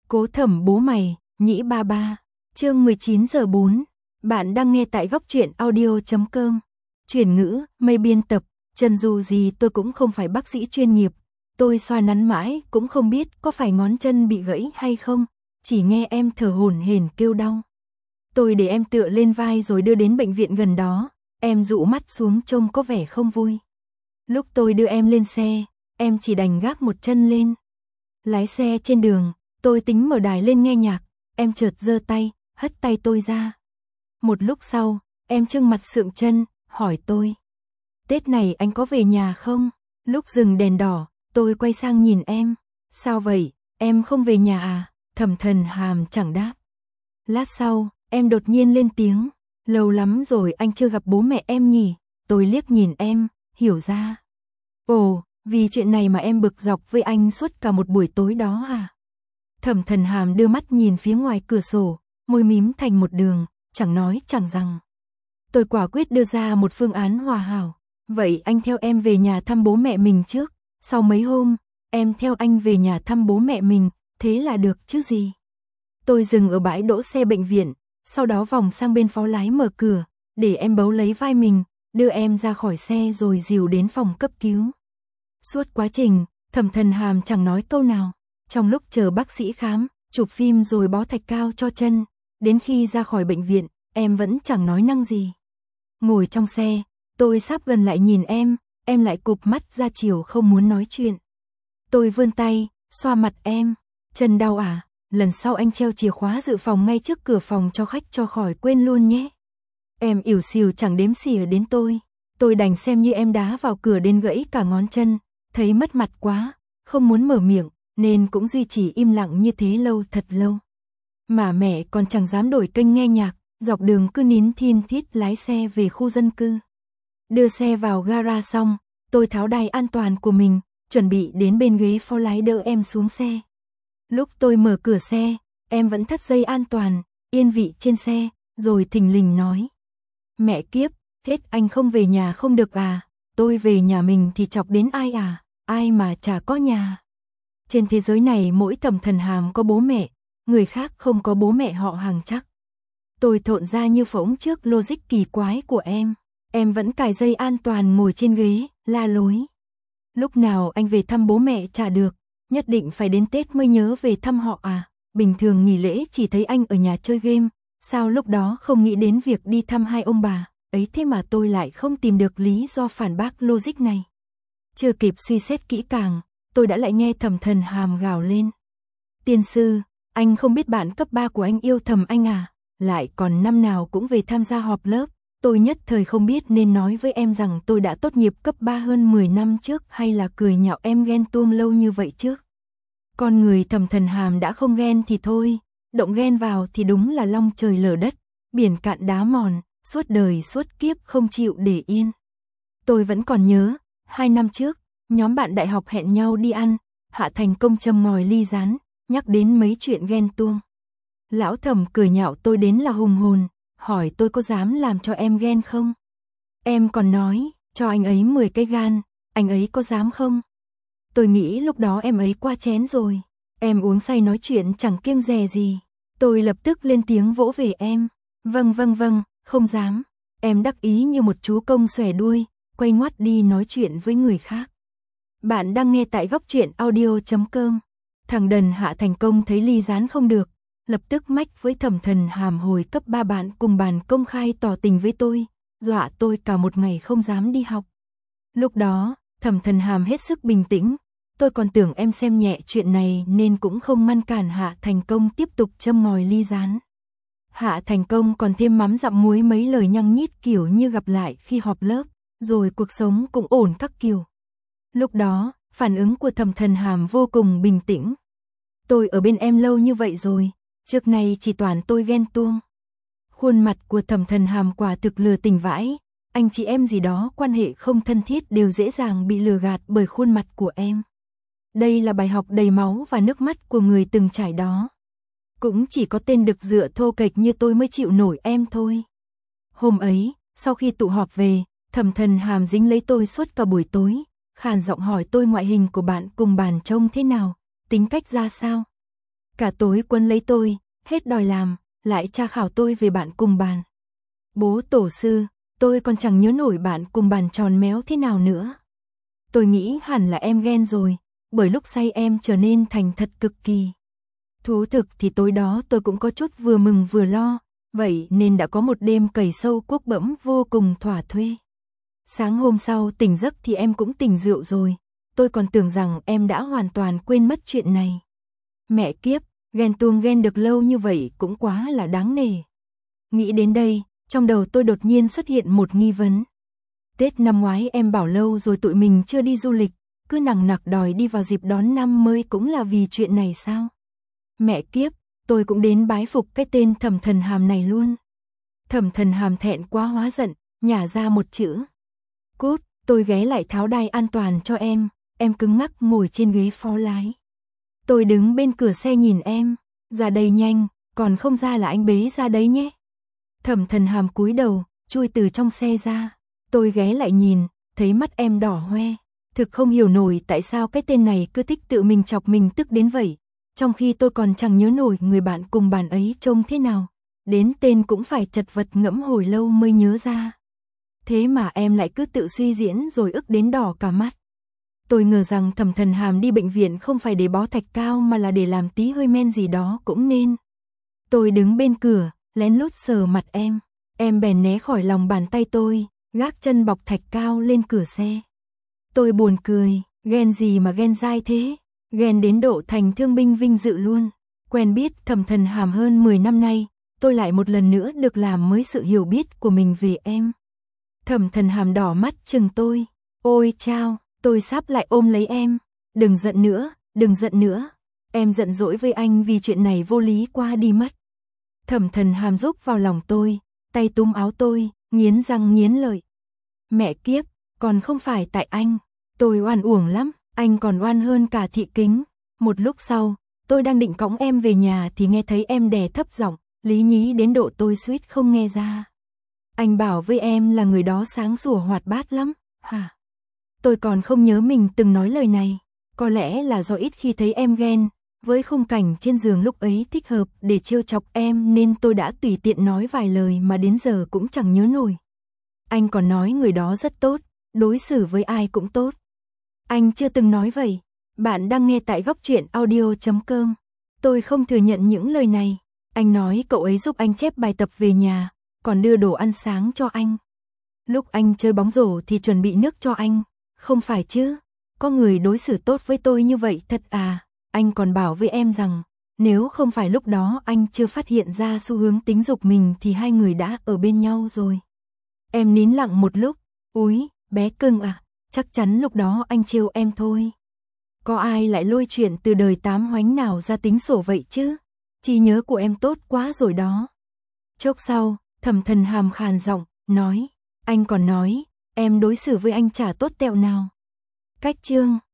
Cố Thẩm bố mày, nhĩ ba ba. Chương 19:04. Bạn đang nghe tại góc truyện audio.com. Chuyển ngữ, mây biên tập. Chân dù gì tôi cũng không phải bác sĩ chuyên nghiệp. Tôi xoa nắn mãi cũng không biết có phải ngón chân bị gãy hay không. Chỉ nghe em thở hổn hển kêu đau. Tôi để em tựa lên vai rồi đưa đến bệnh viện gần đó. Em dụ mắt xuống trông có vẻ không vui. Lúc tôi đưa em lên xe, em chỉ đành gác một chân lên. Lái xe trên đường, tôi tính mở đài lên nghe nhạc. Em chợt giơ tay, hất tay tôi ra. Một lúc sau, em trưng mặt sượng chân, hỏi tôi. Tết này anh có về nhà không? Lúc dừng đèn đỏ, tôi quay sang nhìn em. Sao vậy, em không về nhà à? Thẩm Thần Hàm chẳng đáp. Lát sau, em đột nhiên lên tiếng. Lâu lắm rồi anh chưa gặp bố mẹ em nhỉ? Tôi liếc nhìn em, hiểu ra. Ồ, vì chuyện này mà em bực dọc với anh suốt cả một buổi tối đó à? Thẩm Thần Hàm đưa mắt nhìn phía ngoài cửa sổ, môi mím thành một đường, chẳng nói chẳng rằng. Tôi quả quyết đưa ra một phương án hòa hảo. Vậy anh theo em về nhà thăm bố mẹ mình trước, sau mấy hôm, em theo anh về nhà thăm bố mẹ mình, thế là được chứ gì. Tôi dừng ở bãi đỗ xe bệnh viện, sau đó vòng sang bên phó lái mở cửa, để em bấu lấy vai mình, đưa em ra khỏi xe rồi dìu đến phòng cấp cứu. Suốt quá trình, Thẩm Thần Hàm chẳng nói câu nào. Trong lúc chờ bác sĩ khám, chụp phim rồi bó thạch cao cho chân, đến khi ra khỏi bệnh viện, em vẫn chẳng nói năng gì. Ngồi trong xe, tôi sắp gần lại nhìn em lại cụp mắt ra chiều không muốn nói chuyện. Tôi vươn tay, xoa mặt em. Chân đau à? Lần sau anh treo chìa khóa dự phòng ngay trước cửa phòng cho khách cho khỏi quên luôn nhé. Em ỉu xìu chẳng đếm xỉa đến tôi. Tôi đành xem như em đá vào cửa đến gãy cả ngón chân. Thấy mất mặt quá, không muốn mở miệng, nên cũng duy trì im lặng như thế lâu thật lâu. Mà mẹ còn chẳng dám đổi kênh nghe nhạc, dọc đường cứ nín thin thít lái xe về khu dân cư. Đưa xe vào gara xong, tôi tháo đai an toàn của mình, chuẩn bị đến bên ghế phó lái đỡ em xuống xe. Lúc tôi mở cửa xe, em vẫn thắt dây an toàn, yên vị trên xe, rồi thình lình nói. Mẹ kiếp, hết anh không về nhà không được à? Tôi về nhà mình thì chọc đến ai à? Ai mà chả có nhà. Trên thế giới này mỗi Thẩm Thần Hàm có bố mẹ, người khác không có bố mẹ họ hàng chắc. Tôi thộn ra như phỗng trước logic kỳ quái của em. Em vẫn cài dây an toàn ngồi trên ghế, la lối. Lúc nào anh về thăm bố mẹ chả được, nhất định phải đến Tết mới nhớ về thăm họ à? Bình thường nghỉ lễ chỉ thấy anh ở nhà chơi game, sao lúc đó không nghĩ đến việc đi thăm hai ông bà? Ấy thế mà tôi lại không tìm được lý do phản bác logic này. Chưa kịp suy xét kỹ càng, tôi đã lại nghe Thẩm Thần Hàm gào lên. Tiên sư, anh không biết bạn cấp 3 của anh yêu thầm anh à? Lại còn năm nào cũng về tham gia họp lớp. Tôi nhất thời không biết nên nói với em rằng tôi đã tốt nghiệp cấp 3 hơn 10 năm trước hay là cười nhạo em ghen tuông lâu như vậy trước. Con người Thẩm Thần Hàm đã không ghen thì thôi, động ghen vào thì đúng là long trời lở đất, biển cạn đá mòn, suốt đời suốt kiếp không chịu để yên. Tôi vẫn còn nhớ, 2 năm trước, nhóm bạn đại học hẹn nhau đi ăn, Hạ Thành Công châm ngòi ly rán, nhắc đến mấy chuyện ghen tuông. Lão Thẩm cười nhạo tôi đến là hùng hồn, hỏi tôi có dám làm cho em ghen không? Em còn nói, cho anh ấy 10 cái gan, anh ấy có dám không? Tôi nghĩ lúc đó em ấy qua chén rồi, em uống say nói chuyện chẳng kiêng dè gì. Tôi lập tức lên tiếng vỗ về em. Vâng, không dám. Em đắc ý như một chú công xòe đuôi, quay ngoắt đi nói chuyện với người khác. Bạn đang nghe tại góc truyện audio.com. Thằng đần Hạ Thành Công thấy ly rán không được, lập tức mách với Thẩm Thần Hàm hồi cấp 3 bạn cùng bàn công khai tỏ tình với tôi, dọa tôi cả một ngày không dám đi học. Lúc đó, Thẩm Thần Hàm hết sức bình tĩnh, tôi còn tưởng em xem nhẹ chuyện này nên cũng không ngăn cản Hạ Thành Công tiếp tục châm ngòi ly rán. Hạ Thành Công còn thêm mắm dặm muối mấy lời nhăng nhít kiểu như gặp lại khi họp lớp, rồi cuộc sống cũng ổn các kiểu. Lúc đó, phản ứng của Thẩm Thần Hàm vô cùng bình tĩnh. Tôi ở bên em lâu như vậy rồi, trước này chỉ toàn tôi ghen tuông. Khuôn mặt của Thẩm Thần Hàm quả thực lừa tình vãi, anh chị em gì đó quan hệ không thân thiết đều dễ dàng bị lừa gạt bởi khuôn mặt của em. Đây là bài học đầy máu và nước mắt của người từng trải đó. Cũng chỉ có tên đực dựa thô kệch như tôi mới chịu nổi em thôi. Hôm ấy, sau khi tụ họp về, Thẩm Thần Hàm dính lấy tôi suốt cả buổi tối, khàn giọng hỏi tôi ngoại hình của bạn cùng bàn trông thế nào, tính cách ra sao. Cả tối quấn lấy tôi, hết đòi làm, lại tra khảo tôi về bạn cùng bàn. Bố tổ sư, tôi còn chẳng nhớ nổi bạn cùng bàn tròn méo thế nào nữa. Tôi nghĩ hẳn là em ghen rồi, bởi lúc say em trở nên thành thật cực kỳ. Thú thực thì tối đó tôi cũng có chút vừa mừng vừa lo, vậy nên đã có một đêm cày sâu cuốc bẫm vô cùng thỏa thuê. Sáng hôm sau tỉnh giấc thì em cũng tỉnh rượu rồi, tôi còn tưởng rằng em đã hoàn toàn quên mất chuyện này. Mẹ kiếp, ghen tuông ghen được lâu như vậy cũng quá là đáng nể. Nghĩ đến đây, trong đầu tôi đột nhiên xuất hiện một nghi vấn. Tết năm ngoái em bảo lâu rồi tụi mình chưa đi du lịch, cứ nằng nặc đòi đi vào dịp đón năm mới cũng là vì chuyện này sao? Mẹ kiếp, tôi cũng đến bái phục cái tên Thẩm Thần Hàm này luôn. Thẩm Thần Hàm thẹn quá hóa giận, nhả ra một chữ. Cút, tôi ghé lại tháo đai an toàn cho em cứng ngắc ngồi trên ghế phó lái. Tôi đứng bên cửa xe nhìn em, ra đây nhanh, còn không ra là anh bế ra đấy nhé. Thẩm Thần Hàm cúi đầu, chui từ trong xe ra. Tôi ghé lại nhìn, thấy mắt em đỏ hoe. Thực không hiểu nổi tại sao cái tên này cứ thích tự mình chọc mình tức đến vậy. Trong khi tôi còn chẳng nhớ nổi người bạn cùng bàn ấy trông thế nào. Đến tên cũng phải chật vật ngẫm hồi lâu mới nhớ ra. Thế mà em lại cứ tự suy diễn rồi ức đến đỏ cả mắt. Tôi ngờ rằng Thẩm Thần Hàm đi bệnh viện không phải để bó thạch cao mà là để làm tí hơi men gì đó cũng nên. Tôi đứng bên cửa, lén lút sờ mặt em bèn né khỏi lòng bàn tay tôi, gác chân bọc thạch cao lên cửa xe. Tôi buồn cười, ghen gì mà ghen dai thế, ghen đến độ thành thương binh vinh dự luôn. Quen biết Thẩm Thần Hàm hơn 10 năm nay, tôi lại một lần nữa được làm mới sự hiểu biết của mình về em. Thẩm Thần Hàm đỏ mắt chừng tôi, ôi chao, tôi sắp lại ôm lấy em, đừng giận nữa, em giận dỗi với anh vì chuyện này vô lý quá đi mất. Thẩm Thần Hàm rúc vào lòng tôi, tay túm áo tôi, nghiến răng nghiến lợi. Mẹ kiếp, còn không phải tại anh, tôi oan uổng lắm, anh còn oan hơn cả Thị Kính. Một lúc sau, tôi đang định cõng em về nhà thì nghe thấy em đè thấp giọng, lý nhí đến độ tôi suýt không nghe ra. Anh bảo với em là người đó sáng sủa hoạt bát lắm, hả? Tôi còn không nhớ mình từng nói lời này, có lẽ là do ít khi thấy em ghen, với khung cảnh trên giường lúc ấy thích hợp để trêu chọc em nên tôi đã tùy tiện nói vài lời mà đến giờ cũng chẳng nhớ nổi. Anh còn nói người đó rất tốt, đối xử với ai cũng tốt. Anh chưa từng nói vậy. Bạn đang nghe tại góc truyện audio.com. Tôi không thừa nhận những lời này. Anh nói cậu ấy giúp anh chép bài tập về nhà, còn đưa đồ ăn sáng cho anh. Lúc anh chơi bóng rổ thì chuẩn bị nước cho anh. Không phải chứ, có người đối xử tốt với tôi như vậy thật à. Anh còn bảo với em rằng, nếu không phải lúc đó anh chưa phát hiện ra xu hướng tính dục mình thì hai người đã ở bên nhau rồi. Em nín lặng một lúc, úi, bé cưng à, chắc chắn lúc đó anh trêu em thôi. Có ai lại lôi chuyện từ đời tám hoánh nào ra tính sổ vậy chứ? Trí nhớ của em tốt quá rồi đó. Chốc sau, Thẩm Thần Hàm khàn giọng, nói, anh còn nói, em đối xử với anh chả tốt tẹo nào. Cách chương